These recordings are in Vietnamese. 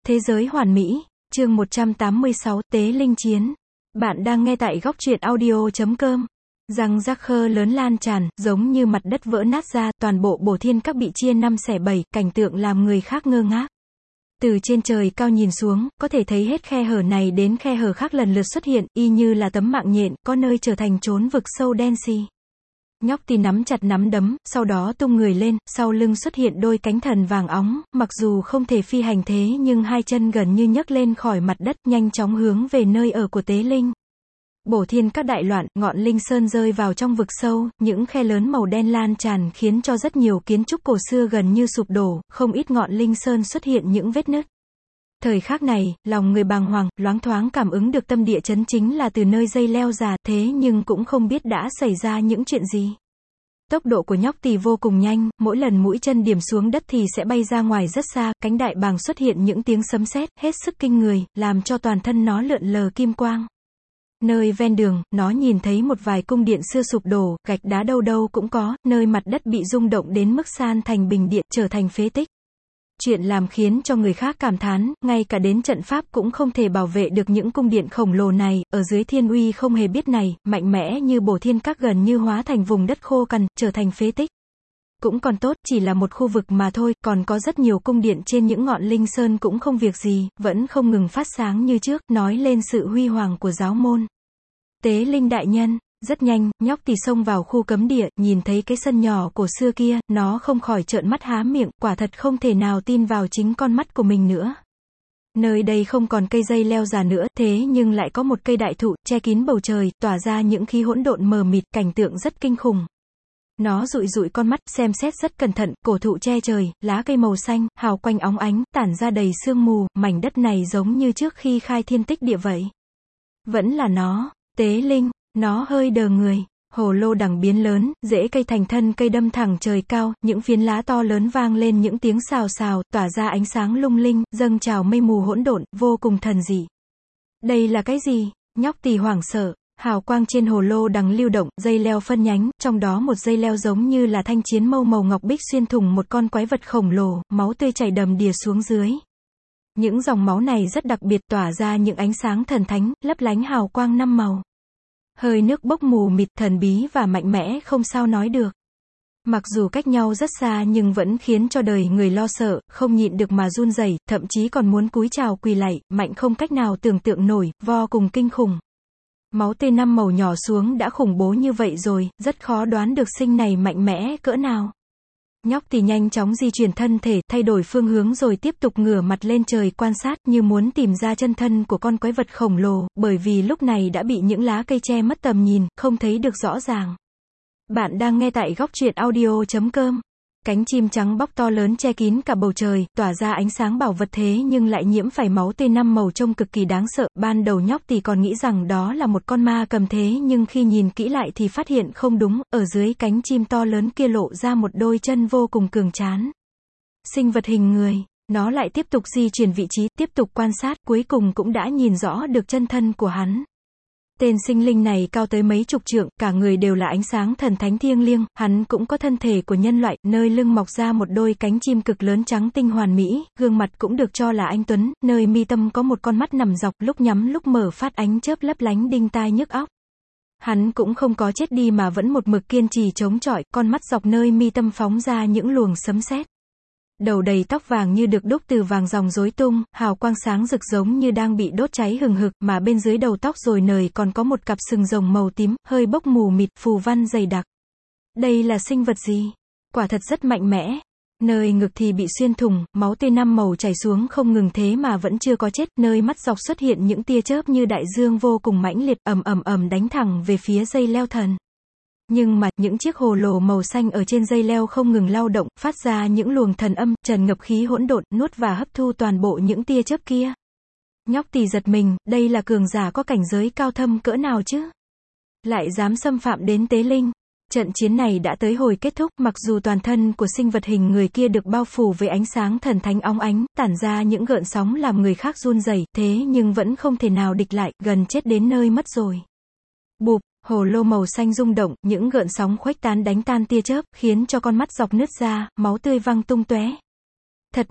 Thế giới hoàn mỹ, chương 186, Tế Linh Chiến. Bạn đang nghe tại góc truyện audio.com. Răng rắc khơ lớn lan tràn, giống như mặt đất vỡ nát ra, toàn bộ bổ thiên các bị chia 5 xẻ 7, cảnh tượng làm người khác ngơ ngác. Từ trên trời cao nhìn xuống, có thể thấy hết khe hở này đến khe hở khác lần lượt xuất hiện, y như là tấm mạng nhện, có nơi trở thành chốn vực sâu đen xì. Nhóc thì nắm chặt nắm đấm, sau đó tung người lên, sau lưng xuất hiện đôi cánh thần vàng óng, mặc dù không thể phi hành thế nhưng hai chân gần như nhấc lên khỏi mặt đất, nhanh chóng hướng về nơi ở của Tế Linh. Bổ thiên các đại loạn, ngọn linh sơn rơi vào trong vực sâu, những khe lớn màu đen lan tràn khiến cho rất nhiều kiến trúc cổ xưa gần như sụp đổ, không ít ngọn linh sơn xuất hiện những vết nứt. Thời khắc này, lòng người bàng hoàng, loáng thoáng cảm ứng được tâm địa chấn chính là từ nơi dây leo già, thế nhưng cũng không biết đã xảy ra những chuyện gì. Tốc độ của nhóc tỳ vô cùng nhanh, mỗi lần mũi chân điểm xuống đất thì sẽ bay ra ngoài rất xa, cánh đại bàng xuất hiện những tiếng sấm sét, hết sức kinh người, làm cho toàn thân nó lượn lờ kim quang. Nơi ven đường, nó nhìn thấy một vài cung điện xưa sụp đổ, gạch đá đâu đâu cũng có, nơi mặt đất bị rung động đến mức san thành bình điện, trở thành phế tích. Chuyện làm khiến cho người khác cảm thán, ngay cả đến trận pháp cũng không thể bảo vệ được những cung điện khổng lồ này, ở dưới thiên uy không hề biết này, mạnh mẽ như bổ thiên các gần như hóa thành vùng đất khô cằn, trở thành phế tích. Cũng còn tốt, chỉ là một khu vực mà thôi, còn có rất nhiều cung điện trên những ngọn linh sơn cũng không việc gì, vẫn không ngừng phát sáng như trước, nói lên sự huy hoàng của giáo môn. Tế Linh đại nhân. Rất nhanh, nhóc tỳ xông vào khu cấm địa, nhìn thấy cái sân nhỏ cổ xưa kia, nó không khỏi trợn mắt há miệng, quả thật không thể nào tin vào chính con mắt của mình nữa. Nơi đây không còn cây dây leo già nữa, thế nhưng lại có một cây đại thụ, che kín bầu trời, tỏa ra những khí hỗn độn mờ mịt, cảnh tượng rất kinh khủng. Nó dụi dụi con mắt, xem xét rất cẩn thận, cổ thụ che trời, lá cây màu xanh, hào quanh óng ánh, tản ra đầy sương mù, mảnh đất này giống như trước khi khai thiên tích địa vậy. Vẫn là nó, Tế Linh. Nó hơi đờ người, hồ lô đằng biến lớn, rễ cây thành thân cây đâm thẳng trời cao, những phiến lá to lớn vang lên những tiếng xào xào, tỏa ra ánh sáng lung linh, dâng trào mây mù hỗn độn, vô cùng thần dị. Đây là cái gì? Nhóc tỳ hoảng sợ, hào quang trên hồ lô đằng lưu động, dây leo phân nhánh, trong đó một dây leo giống như là thanh chiến mâu màu ngọc bích xuyên thủng một con quái vật khổng lồ, máu tươi chảy đầm đìa xuống dưới. Những dòng máu này rất đặc biệt, tỏa ra những ánh sáng thần thánh, lấp lánh hào quang 5 màu. Hơi nước bốc mù mịt, thần bí và mạnh mẽ không sao nói được. Mặc dù cách nhau rất xa nhưng vẫn khiến cho đời người lo sợ, không nhịn được mà run rẩy, thậm chí còn muốn cúi chào quỳ lạy, mạnh không cách nào tưởng tượng nổi, vô cùng kinh khủng. Máu tươi 5 màu nhỏ xuống đã khủng bố như vậy rồi, rất khó đoán được sinh này mạnh mẽ cỡ nào. Nhóc thì nhanh chóng di chuyển thân thể, thay đổi phương hướng rồi tiếp tục ngửa mặt lên trời quan sát, như muốn tìm ra chân thân của con quái vật khổng lồ, bởi vì lúc này đã bị những lá cây che mất tầm nhìn, không thấy được rõ ràng. Bạn đang nghe tại góc truyện audio.com. Cánh chim trắng bóc to lớn che kín cả bầu trời, tỏa ra ánh sáng bảo vật thế nhưng lại nhiễm phải máu tươi 5 màu trông cực kỳ đáng sợ. Ban đầu nhóc thì còn nghĩ rằng đó là một con ma cầm thế nhưng khi nhìn kỹ lại thì phát hiện không đúng, ở dưới cánh chim to lớn kia lộ ra một đôi chân vô cùng cường tráng. Sinh vật hình người, nó lại tiếp tục di chuyển vị trí, tiếp tục quan sát, cuối cùng cũng đã nhìn rõ được chân thân của hắn. Tên sinh linh này cao tới mấy chục trượng, cả người đều là ánh sáng thần thánh thiêng liêng, hắn cũng có thân thể của nhân loại, nơi lưng mọc ra một đôi cánh chim cực lớn trắng tinh hoàn mỹ, gương mặt cũng được cho là anh tuấn, nơi mi tâm có một con mắt nằm dọc, lúc nhắm lúc mở phát ánh chớp lấp lánh đinh tai nhức óc. Hắn cũng không có chết đi mà vẫn một mực kiên trì chống chọi, con mắt dọc nơi mi tâm phóng ra những luồng sấm sét. Đầu đầy tóc vàng như được đúc từ vàng ròng rối tung, hào quang sáng rực giống như đang bị đốt cháy hừng hực, mà bên dưới đầu tóc rồi nời còn có một cặp sừng rồng màu tím, hơi bốc mù mịt, phù văn dày đặc. Đây là sinh vật gì? Quả thật rất mạnh mẽ. Nơi ngực thì bị xuyên thủng, máu tươi 5 màu chảy xuống không ngừng thế mà vẫn chưa có chết, nơi mắt dọc xuất hiện những tia chớp như đại dương vô cùng mãnh liệt, ầm đánh thẳng về phía dây leo thần. Nhưng mà, những chiếc hồ lô màu xanh ở trên dây leo không ngừng lao động, phát ra những luồng thần âm, tràn ngập khí hỗn độn, nuốt và hấp thu toàn bộ những tia chớp kia. Nhóc tỳ giật mình, đây là cường giả có cảnh giới cao thâm cỡ nào chứ? Lại dám xâm phạm đến Tế Linh. Trận chiến này đã tới hồi kết thúc, mặc dù toàn thân của sinh vật hình người kia được bao phủ với ánh sáng thần thánh óng ánh, tản ra những gợn sóng làm người khác run rẩy, thế nhưng vẫn không thể nào địch lại, gần chết đến nơi mất rồi. Bụp. Hồ lô màu xanh rung động, những gợn sóng khuếch tán đánh tan tia chớp, khiến cho con mắt dọc nứt ra, máu tươi văng tung tóe. Thật mạnh,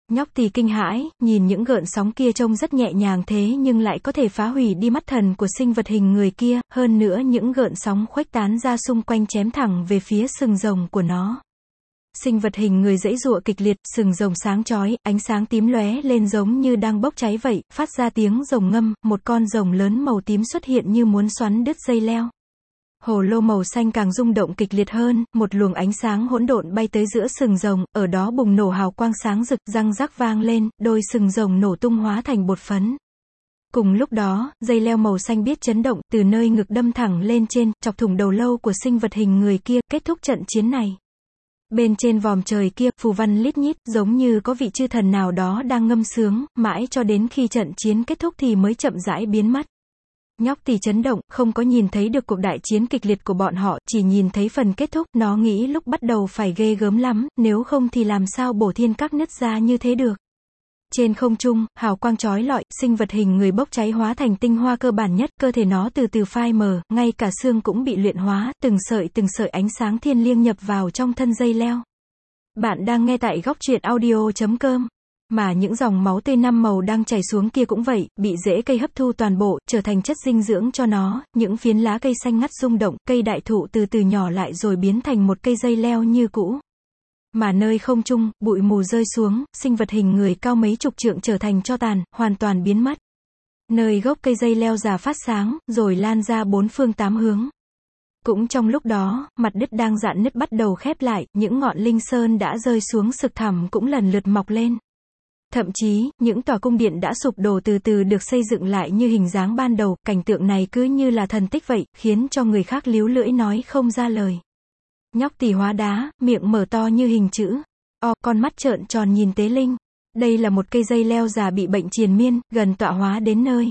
Nhóc tỳ kinh hãi, nhìn những gợn sóng kia trông rất nhẹ nhàng thế nhưng lại có thể phá hủy đi mắt thần của sinh vật hình người kia, hơn nữa những gợn sóng khuếch tán ra xung quanh chém thẳng về phía sừng rồng của nó. Sinh vật hình người giãy giụa kịch liệt, sừng rồng sáng chói, ánh sáng tím lóe lên giống như đang bốc cháy vậy, phát ra tiếng rồng ngâm, một con rồng lớn màu tím xuất hiện như muốn xoắn đứt dây leo. Hồ lô màu xanh càng rung động kịch liệt hơn, một luồng ánh sáng hỗn độn bay tới giữa sừng rồng, ở đó bùng nổ hào quang sáng rực, răng rắc vang lên, đôi sừng rồng nổ tung hóa thành bột phấn. Cùng lúc đó, dây leo màu xanh biết chấn động, từ nơi ngực đâm thẳng lên trên, chọc thủng đầu lâu của sinh vật hình người kia, kết thúc trận chiến này. Bên trên vòm trời kia, phù văn lít nhít, giống như có vị chư thần nào đó đang ngâm sướng, mãi cho đến khi trận chiến kết thúc thì mới chậm rãi biến mất. Nhóc tỳ chấn động, không có nhìn thấy được cuộc đại chiến kịch liệt của bọn họ, chỉ nhìn thấy phần kết thúc, nó nghĩ lúc bắt đầu phải ghê gớm lắm, nếu không thì làm sao bổ thiên các nứt ra như thế được. Trên không trung, hào quang chói lọi, sinh vật hình người bốc cháy hóa thành tinh hoa cơ bản nhất, cơ thể nó từ từ phai mờ, ngay cả xương cũng bị luyện hóa, từng sợi ánh sáng thiên liêng nhập vào trong thân dây leo. Bạn đang nghe tại góc truyện audio.com. Mà những dòng máu tươi 5 màu đang chảy xuống kia cũng vậy, bị rễ cây hấp thu toàn bộ, trở thành chất dinh dưỡng cho nó, những phiến lá cây xanh ngắt rung động, cây đại thụ từ từ nhỏ lại rồi biến thành một cây dây leo như cũ. Mà nơi không trung, bụi mù rơi xuống, sinh vật hình người cao mấy chục trượng trở thành tro tàn, hoàn toàn biến mất. Nơi gốc cây dây leo già phát sáng, rồi lan ra bốn phương tám hướng. Cũng trong lúc đó, mặt đất đang rạn nứt bắt đầu khép lại, những ngọn linh sơn đã rơi xuống sực thẳm cũng lần lượt mọc lên. Thậm chí, những tòa cung điện đã sụp đổ từ từ được xây dựng lại như hình dáng ban đầu, cảnh tượng này cứ như là thần tích vậy, khiến cho người khác líu lưỡi nói không ra lời. Nhóc tỳ hóa đá, miệng mở to như hình chữ O, con mắt trợn tròn nhìn Tế Linh. Đây là một cây dây leo già bị bệnh triền miên, gần tọa hóa đến nơi.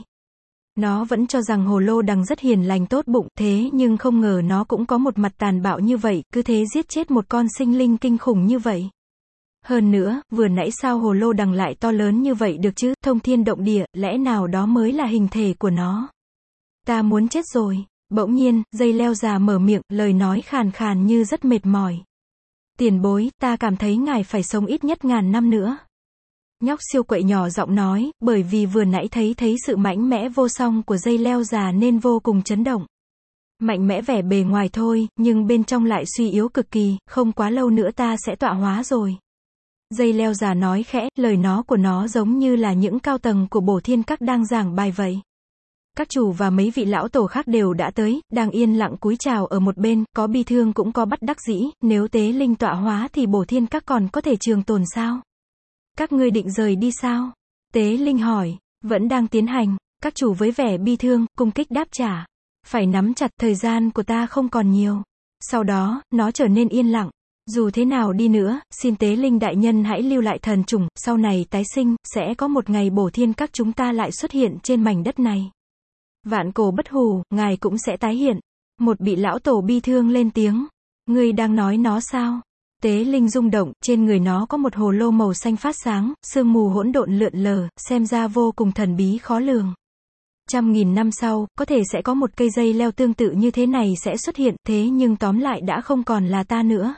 Nó vẫn cho rằng hồ lô đằng rất hiền lành tốt bụng, thế nhưng không ngờ nó cũng có một mặt tàn bạo như vậy, cứ thế giết chết một con sinh linh kinh khủng như vậy. Hơn nữa, vừa nãy sao hồ lô đằng lại to lớn như vậy được chứ, thông thiên động địa, lẽ nào đó mới là hình thể của nó. Ta muốn chết rồi. Bỗng nhiên, dây leo già mở miệng, lời nói khàn khàn như rất mệt mỏi. Tiền bối, ta cảm thấy ngài phải sống ít nhất 1000 năm nữa. Nhóc siêu quậy nhỏ giọng nói, bởi vì vừa nãy thấy sự mạnh mẽ vô song của dây leo già nên vô cùng chấn động. Mạnh mẽ vẻ bề ngoài thôi, nhưng bên trong lại suy yếu cực kỳ, không quá lâu nữa ta sẽ tọa hóa rồi. Dây leo già nói khẽ, lời nói của nó giống như là những cao tầng của Bổ Thiên Các đang giảng bài vậy. Các chủ và mấy vị lão tổ khác đều đã tới, đang yên lặng cúi chào ở một bên, có bi thương cũng có bất đắc dĩ, nếu Tế Linh tọa hóa thì Bổ Thiên Các còn có thể trường tồn sao? Các ngươi định rời đi sao? Tế Linh hỏi. Vẫn đang tiến hành. Các chủ với vẻ bi thương, cung kích đáp trả. Phải nắm chặt, thời gian của ta không còn nhiều. Sau đó, nó trở nên yên lặng. Dù thế nào đi nữa, xin Tế Linh đại nhân hãy lưu lại thần trùng, sau này tái sinh, sẽ có một ngày Bổ Thiên Các chúng ta lại xuất hiện trên mảnh đất này. Vạn cổ bất hủ, ngài cũng sẽ tái hiện. Một vị lão tổ bi thương lên tiếng. Ngươi đang nói nó sao? Tế Linh rung động, trên người nó có một hồ lô màu xanh phát sáng, sương mù hỗn độn lượn lờ, xem ra vô cùng thần bí khó lường. 100.000 năm sau, có thể sẽ có một cây dây leo tương tự như thế này sẽ xuất hiện, thế nhưng tóm lại đã không còn là ta nữa.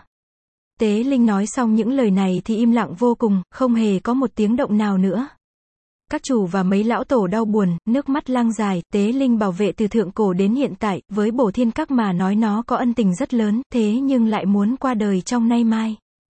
Tế Linh nói xong những lời này thì im lặng vô cùng, không hề có một tiếng động nào nữa. Các chủ và mấy lão tổ đau buồn, nước mắt lăn dài, Tế Linh bảo vệ từ thượng cổ đến hiện tại, với Bổ Thiên Các mà nói nó có ân tình rất lớn, thế nhưng lại muốn qua đời trong nay mai.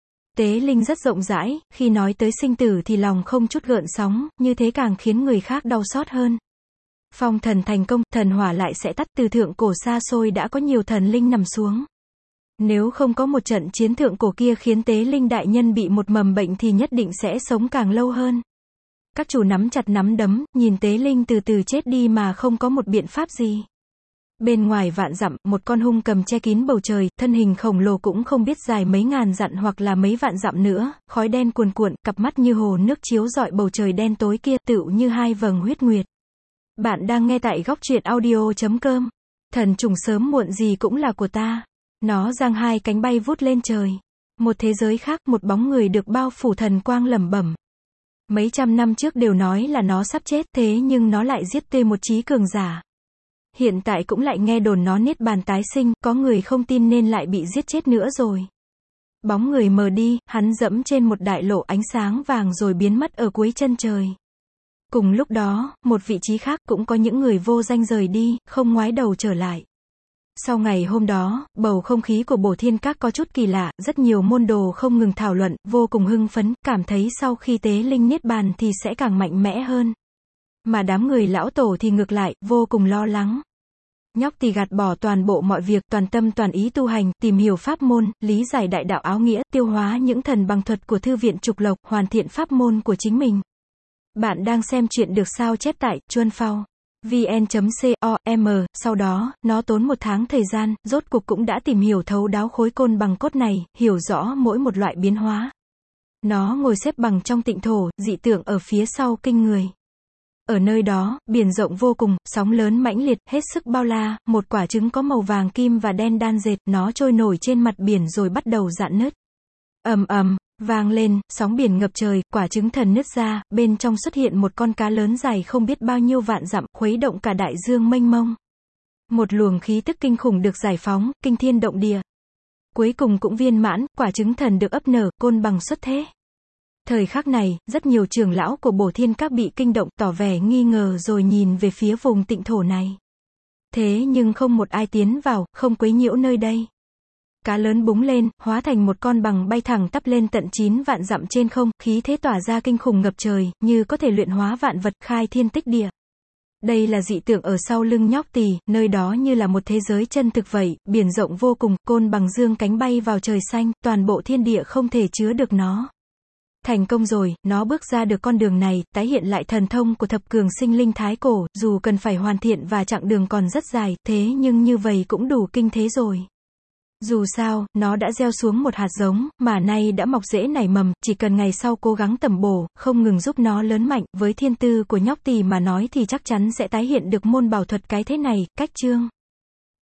Tế Linh rất rộng rãi, khi nói tới sinh tử thì lòng không chút gợn sóng, như thế càng khiến người khác đau xót hơn. Phong thần thành công, thần hỏa lại sẽ tắt, từ thượng cổ xa xôi đã có nhiều thần linh nằm xuống. Nếu không có một trận chiến thượng cổ kia khiến Tế Linh đại nhân bị một mầm bệnh thì nhất định sẽ sống càng lâu hơn. Các chủ nắm chặt nắm đấm, nhìn Tế Linh từ từ chết đi mà không có một biện pháp gì. Bên ngoài vạn dặm, một con hung cầm che kín bầu trời, thân hình khổng lồ cũng không biết dài mấy ngàn dặm hoặc là mấy vạn dặm nữa, khói đen cuồn cuộn, cặp mắt như hồ nước chiếu rọi bầu trời đen tối kia, tựu như hai vầng huyết nguyệt. Bạn đang nghe tại góc truyện audio.com. Thần trùng sớm muộn gì cũng là của ta. Nó giang hai cánh bay vút lên trời. Một thế giới khác, một bóng người được bao phủ thần quang lẩm bẩm. Mấy trăm năm trước đều nói là nó sắp chết, thế nhưng nó lại giết tươi một trí cường giả. Hiện tại cũng lại nghe đồn nó niết bàn tái sinh, có người không tin nên lại bị giết chết nữa rồi. Bóng người mờ đi, hắn dẫm trên một đại lộ ánh sáng vàng rồi biến mất ở cuối chân trời. Cùng lúc đó, một vị trí khác cũng có những người vô danh rời đi, không ngoái đầu trở lại. Sau ngày hôm đó, bầu không khí của Bổ Thiên Các có chút kỳ lạ, rất nhiều môn đồ không ngừng thảo luận, vô cùng hưng phấn, cảm thấy sau khi tế linh niết bàn thì sẽ càng mạnh mẽ hơn. Mà đám người lão tổ thì ngược lại, vô cùng lo lắng. Nhóc Tỳ gạt bỏ toàn bộ mọi việc, toàn tâm toàn ý tu hành, tìm hiểu pháp môn, lý giải đại đạo áo nghĩa, tiêu hóa những thần bằng thuật của thư viện Trục Lộc, hoàn thiện pháp môn của chính mình. Bạn đang xem chuyện được sao chép tại Chuanphao vn.com, sau đó, nó tốn một tháng thời gian, rốt cuộc cũng đã tìm hiểu thấu đáo khối côn bằng cốt này, hiểu rõ mỗi một loại biến hóa. Nó ngồi xếp bằng trong tịnh thổ, dị tượng ở phía sau kinh người. Ở nơi đó, biển rộng vô cùng, sóng lớn mãnh liệt, hết sức bao la, một quả trứng có màu vàng kim và đen đan dệt, nó trôi nổi trên mặt biển rồi bắt đầu rạn nứt. Ầm ầm, vang lên, sóng biển ngập trời, quả trứng thần nứt ra, bên trong xuất hiện một con cá lớn dài không biết bao nhiêu vạn dặm, khuấy động cả đại dương mênh mông. Một luồng khí tức kinh khủng được giải phóng, kinh thiên động địa. Cuối cùng cũng viên mãn, quả trứng thần được ấp nở, côn bằng xuất thế. Thời khắc này, rất nhiều trưởng lão của Bổ Thiên Các bị kinh động, tỏ vẻ nghi ngờ rồi nhìn về phía vùng tịnh thổ này. Thế nhưng không một ai tiến vào, không quấy nhiễu nơi đây. Cá lớn búng lên, hóa thành một con bằng bay thẳng tắp lên tận 9 vạn dặm trên không, khí thế tỏa ra kinh khủng ngập trời, như có thể luyện hóa vạn vật, khai thiên tích địa. Đây là dị tượng ở sau lưng Nhóc Tỳ, nơi đó như là một thế giới chân thực vậy, biển rộng vô cùng, côn bằng dương cánh bay vào trời xanh, toàn bộ thiên địa không thể chứa được nó. Thành công rồi, nó bước ra được con đường này, tái hiện lại thần thông của thập cường sinh linh thái cổ, dù cần phải hoàn thiện và chặng đường còn rất dài, thế nhưng như vậy cũng đủ kinh thế rồi. Dù sao, nó đã gieo xuống một hạt giống, mà nay đã mọc rễ nảy mầm, chỉ cần ngày sau cố gắng tẩm bổ, không ngừng giúp nó lớn mạnh, với thiên tư của Nhóc Tỳ mà nói thì chắc chắn sẽ tái hiện được môn bảo thuật cái thế này, cách chương.